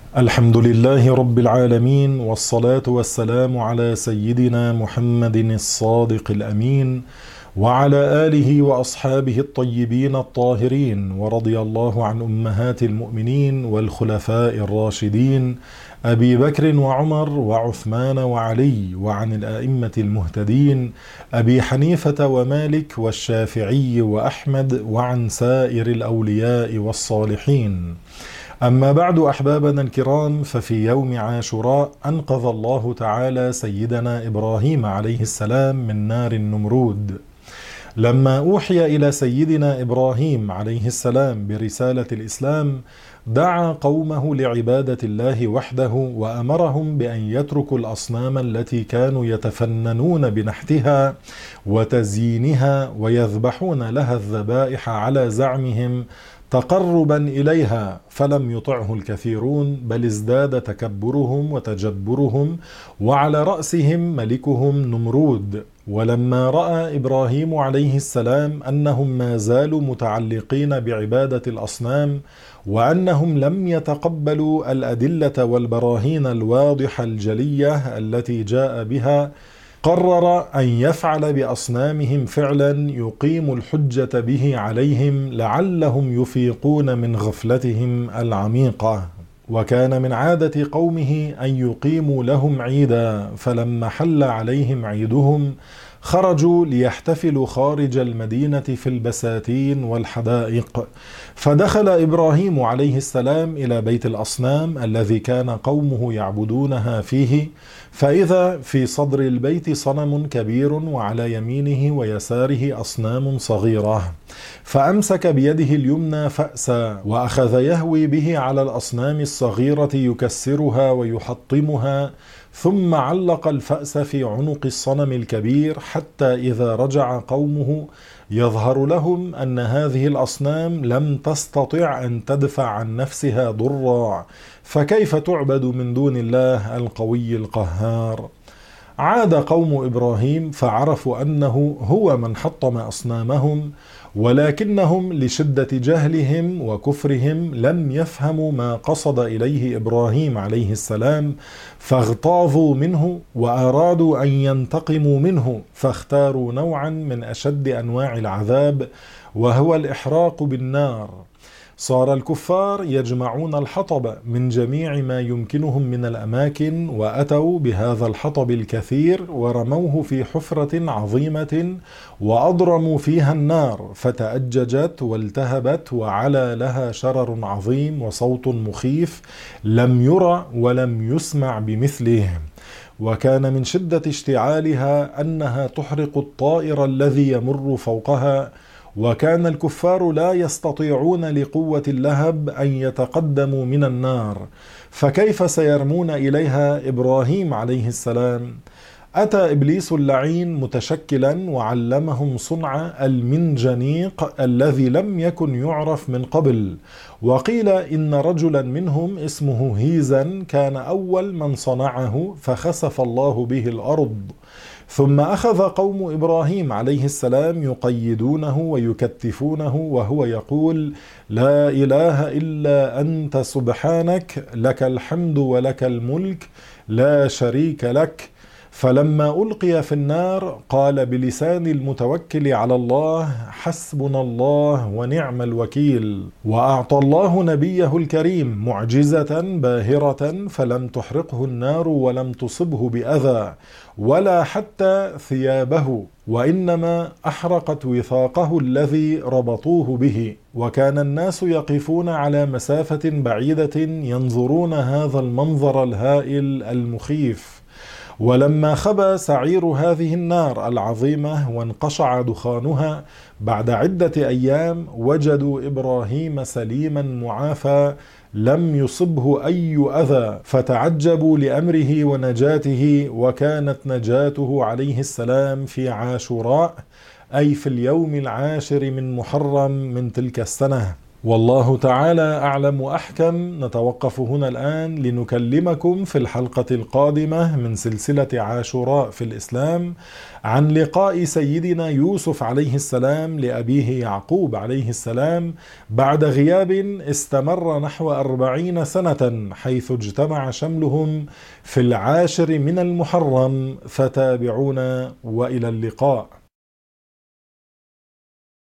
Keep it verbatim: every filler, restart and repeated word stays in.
الحمد لله رب العالمين، والصلاة والسلام على سيدنا محمد الصادق الأمين وعلى آله وأصحابه الطيبين الطاهرين، ورضي الله عن أمهات المؤمنين والخلفاء الراشدين أبي بكر وعمر وعثمان وعلي، وعن الآئمة المهتدين أبي حنيفة ومالك والشافعي وأحمد، وعن سائر الأولياء والصالحين. أما بعد، أحبابنا الكرام، ففي يوم عاشوراء أنقذ الله تعالى سيدنا إبراهيم عليه السلام من نار النمرود. لما أوحي إلى سيدنا إبراهيم عليه السلام برسالة الإسلام، دعا قومه لعبادة الله وحده، وأمرهم بأن يتركوا الأصنام التي كانوا يتفننون بنحتها وتزيينها ويذبحون لها الذبائح على زعمهم تقربا إليها، فلم يطعه الكثيرون، بل ازداد تكبرهم وتجبرهم، وعلى رأسهم ملكهم نمرود. ولما رأى إبراهيم عليه السلام أنهم ما زالوا متعلقين بعبادة الأصنام، وأنهم لم يتقبلوا الأدلة والبراهين الواضحة الجلية التي جاء بها، قرر أن يفعل بأصنامهم فعلا يقيم الحجة به عليهم، لعلهم يفيقون من غفلتهم العميقة. وكان من عادة قومه أن يقيموا لهم عيدا، فلما حل عليهم عيدهم خرجوا ليحتفلوا خارج المدينة في البساتين والحدائق. فدخل إبراهيم عليه السلام إلى بيت الأصنام الذي كان قومه يعبدونها فيه، فإذا في صدر البيت صنم كبير، وعلى يمينه ويساره أصنام صغيرة. فأمسك بيده اليمنى فأسا، وأخذ يهوي به على الأصنام الصغيرة يكسرها ويحطمها، ثم علق الفأس في عنق الصنم الكبير، حتى إذا رجع قومه يظهر لهم أن هذه الأصنام لم تستطع أن تدفع عن نفسها ضرا، فكيف تعبد من دون الله القوي القهار؟ عاد قوم إبراهيم فعرفوا أنه هو من حطم أصنامهم، ولكنهم لشدة جهلهم وكفرهم لم يفهموا ما قصد إليه إبراهيم عليه السلام، فاغتاظوا منه وأرادوا أن ينتقموا منه، فاختاروا نوعا من أشد أنواع العذاب، وهو الإحراق بالنار. صار الكفار يجمعون الحطب من جميع ما يمكنهم من الأماكن، وأتوا بهذا الحطب الكثير ورموه في حفرة عظيمة وأضرموا فيها النار، فتأججت والتهبت وعلى لها شرر عظيم وصوت مخيف لم يرى ولم يسمع بمثله. وكان من شدة اشتعالها أنها تحرق الطائر الذي يمر فوقها، وكان الكفار لا يستطيعون لقوة اللهب أن يتقدموا من النار، فكيف سيرمون إليها إبراهيم عليه السلام؟ أتى إبليس اللعين متشكلا وعلمهم صنع المنجنيق الذي لم يكن يعرف من قبل، وقيل إن رجلا منهم اسمه هيزا كان أول من صنعه، فخسف الله به الأرض. ثم أخذ قوم إبراهيم عليه السلام يقيدونه ويكتفونه، وهو يقول: لا إله إلا أنت سبحانك، لك الحمد ولك الملك، لا شريك لك. فلما ألقي في النار قال بلسان المتوكل على الله: حسبنا الله ونعم الوكيل. وأعطى الله نبيه الكريم معجزة باهرة، فلم تحرقه النار ولم تصبه بأذى ولا حتى ثيابه، وإنما أحرقت وثاقه الذي ربطوه به. وكان الناس يقفون على مسافة بعيدة ينظرون هذا المنظر الهائل المخيف. ولما خبى سعير هذه النار العظيمة وانقشع دخانها بعد عدة أيام، وجدوا إبراهيم سليما معافى لم يصبه أي أذى، فتعجبوا لأمره ونجاته. وكانت نجاته عليه السلام في عاشوراء، أي في اليوم العاشر من محرم من تلك السنة. والله تعالى أعلم وأحكم. نتوقف هنا الآن لنكلمكم في الحلقة القادمة من سلسلة عاشوراء في الإسلام عن لقاء سيدنا يوسف عليه السلام لأبيه يعقوب عليه السلام بعد غياب استمر نحو أربعين سنة، حيث اجتمع شملهم في العاشر من المحرم. فتابعونا وإلى اللقاء.